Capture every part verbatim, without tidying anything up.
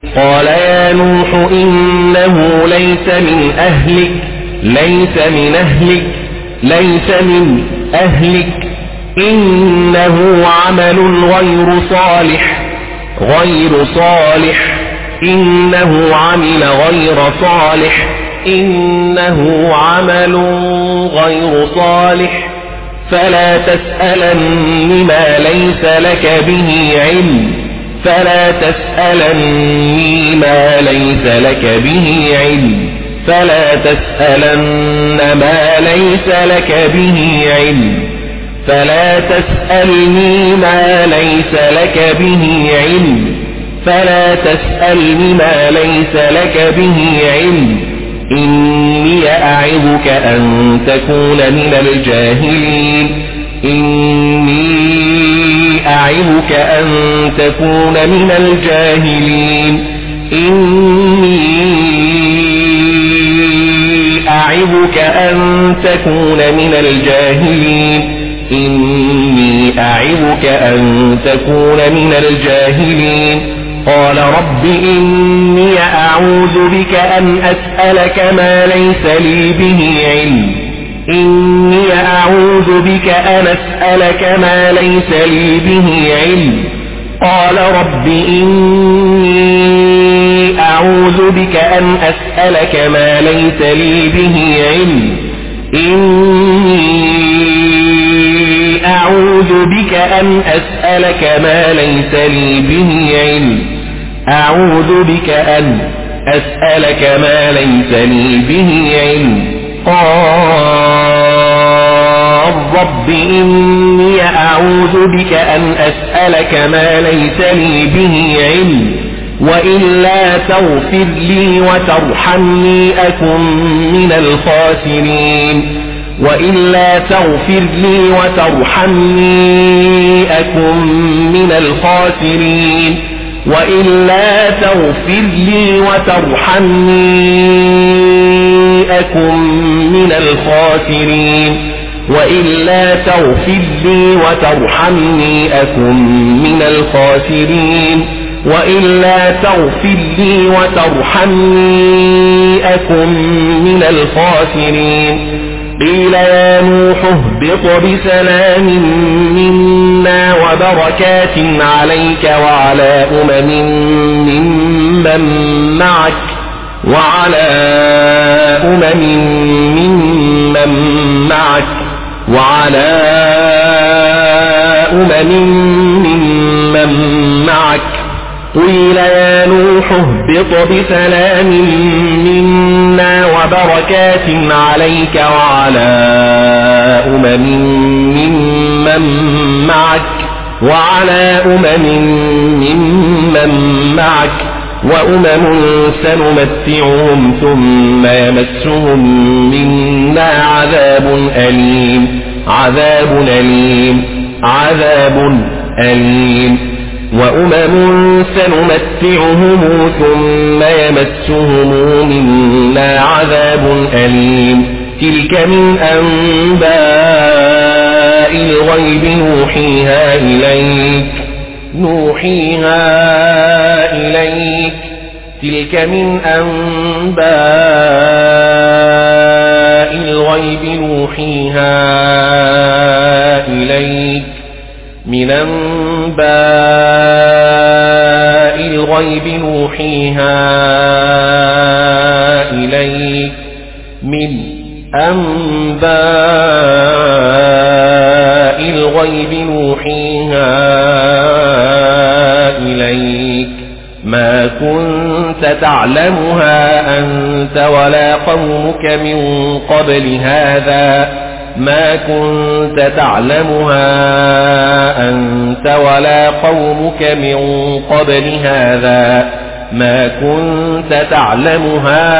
قال يا نوح إنه ليس من أهلك ليس من أهلك ليس من أهلك إنه عمل غير صالح غير صالح إنه عمل غير صالح إنه عمل غير صالح فلا تسألني ما ليس لك به علم فلا تسألني ما ليس لك به علم فلا تسألن ما ليس لك به علم فلا تسألني ما ليس لك به علم فلا تسألني ما ليس لك به علم إني أعظك أن تكون من الجاهلين إني أعظك أن تكون من الجاهلين إني أعظك أن تكون من الجاهلين إني أعظك أن تكون من الجاهلين قال رب إني أعوذ بك أن أسألك ما ليس لي به علم إني أعوذ بك أن أسألك ما ليس لي به علم قال رب إني أعوذ بك أن أسألك ما ليس لي به علم إني أعوذ بك أن أسألك ما ليس لي به علم أعوذ بك أن أسألك ما ليس لي به علم قال رب إني أعوذ بك أن أسألك ما ليس لي به علم وإلا تغفر لي وترحمني أكن من الخاسرين وإلا تغفر لي وترحمني أكن من الخاسرين وإلا تغفر لي وترحمني أكن من الخاسرين وإلا تغفر لي وترحمني أكن من الخاسرين وإلا تغفر لي وترحمني أكن من الخاسرين قيل يا نوح اهبط بسلام منا وبركات عليك وعلى أمم ممن معك وعلى أمم ممن معك وعلى أمم ممن معك قيل يا نوح اهبط بسلام منا وبركات عليك وعلى أمم ممن معك وعلى أمم ممن معك وأمم سنمتعهم ثم يمسهم منا عذاب أليم عذاب أليم عذاب أليم وأمم سنمتعهم ثم يمسهم منا عذاب أليم تلك من أنباء الغيب نوحيها إليك نوحيها إليك تلك من أنباء الغيب نوحيها إليك من أنباء الغيب نوحيها إليك من أنباء الغيب نوحيها إليك ما كنت تعلمها أنت ولا قومك من قبل هذا ما كنت تعلمها أنت ولا قومك من قبل هذا ما كنت تعلمها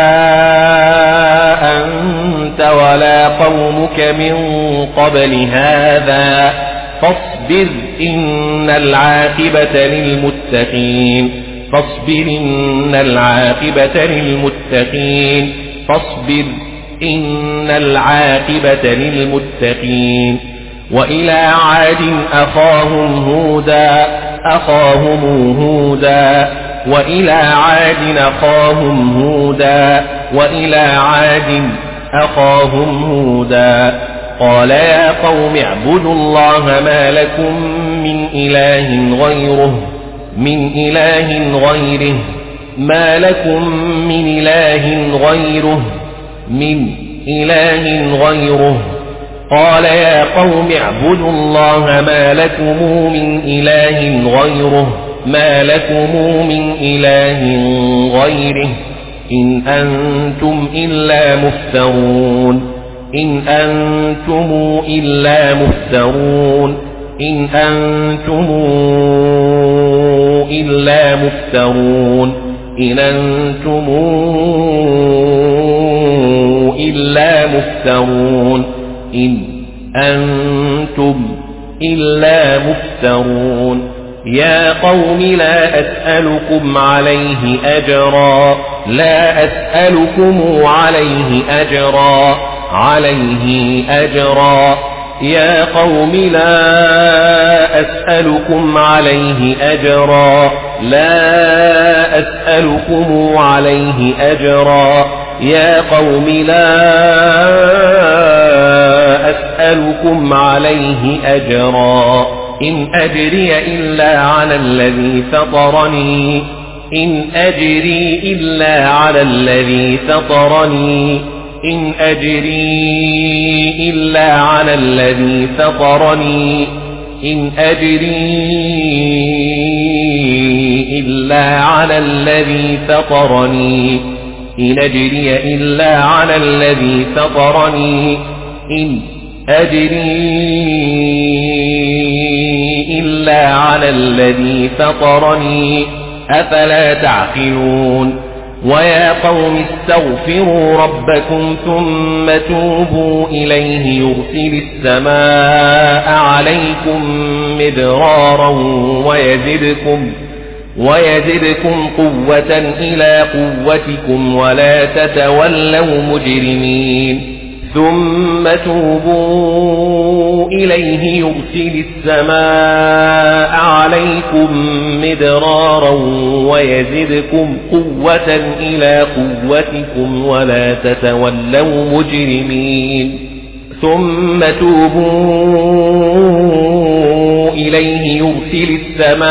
أنت ولا قومك من قبل هذا فاصبر إن العاقبة للمتقين فاصبر إن العاقبة للمتقين فاصبر إن العاقبة للمتقين وإلى عاد أخاهم هودا أخاهم هودا وإلى عاد أخاهم هودا وإلى عاد أخاهم هودا قال يا قوم اعبدوا الله ما لكم من إله غيره من إله غيره ما لكم من إله غيره من إله غيره قال يا قوم اعبدوا الله ما لكم من إله غيره ما لكم من إله غيره إن أنتم إلا مفترون إن أنتم إلا مفترون إن أنتم إلا مفترون إن أنتم إلا مفترون إن أنتم إلا مفترون يا قوم لا أسألكم عليه أجرا لا أسألكم عليه أجرا عليه أجرا يا قوم لا أسألكم عليه أجرا لا أسألكم عليه أجرا يا قوم لا أسألكم عليه أجرا إن أجري إلا على الذي فطرني إن أجري إلا على الذي فطرني إن أجري إلا على الذي فطرني إن أجري إلا على الذي فطرني إن أجري إلا على الذي فطرني إن أجري إلا على الذي فطرني أفلا تعقلون ويا قوم استغفروا ربكم ثم توبوا إليه يرسل السماء عليكم مدرارا ويزدكم ويزدكم قوة إلى قوتكم ولا تتولوا مجرمين ثم توبوا إليه يرسل السماء عليكم مدرارا ويزدكم قوة إلى قوتكم ولا تتولوا مجرمين ثم توبوا إليه يرسل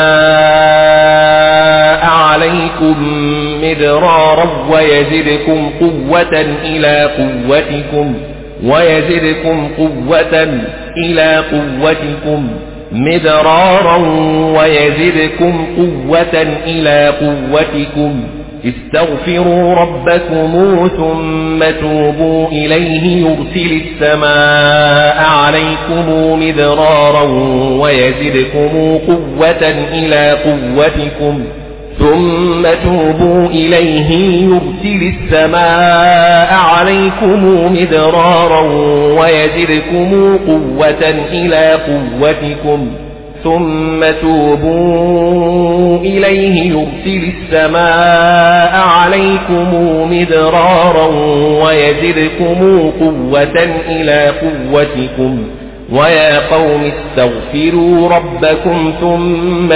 السماء عليكم مدرارا ويزدكم قوة إلى قوتكم ويزدكم قوة إلى قوتكم مدرارا ويزدكم قوة إلى قوتكم استغفروا ربكم ثم توبوا إليه يرسل السماء عليكم مدرارا ويزدكم قوة إلى قوتكم ثم توبوا إليه يرسل السماء عليكم مدرارا ويزدكم قوة إلى قوتكم ثم توبوا إليه يرسل السماء عليكم مدرارا ويزدكم قوة إلى قوتكم ويا قوم استغفروا ربكم ثم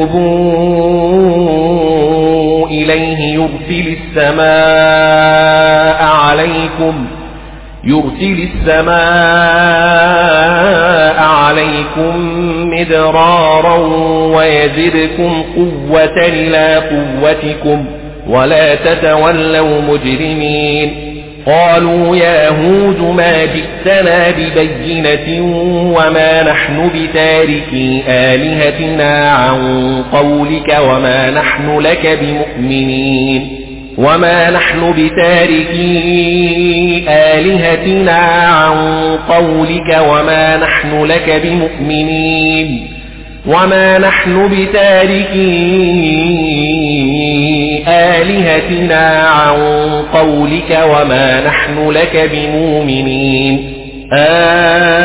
توبوا إليه يرسل السماء عليكم يرسل السماء عليكم مدرارا ويزدكم قوة إلى قوتكم ولا تتولوا مجرمين قالوا يا هود ما جئتنا ببينة وما نحن بتاركي آلهتنا عن قولك وما نحن لك بمؤمنين وما نحن بتاركي آلهتنا عن قولك وما نحن لك بمؤمنين وما نحن بتاركي آلهتنا عن قولك وما نحن لك بمؤمنين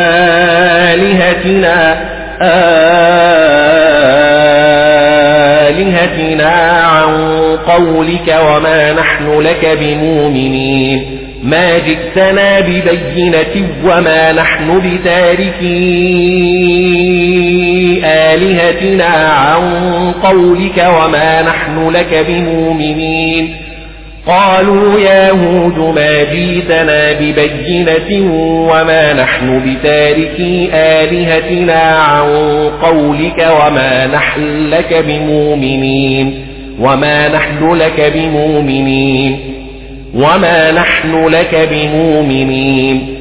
آلهتنا آلهتنا عن قولك وما نحن لك بمؤمنين ما جئتنا ببينة وما نحن بتاركي آلهتنا عن قولك وما نحن لك بمؤمنين قالوا يا هود ما جئتنا ببينة وما نحن بتاركي آلهتنا عن قولك وما نحن لك بمؤمنين وما نحن لك بمؤمنين وما نحن لك بمؤمنين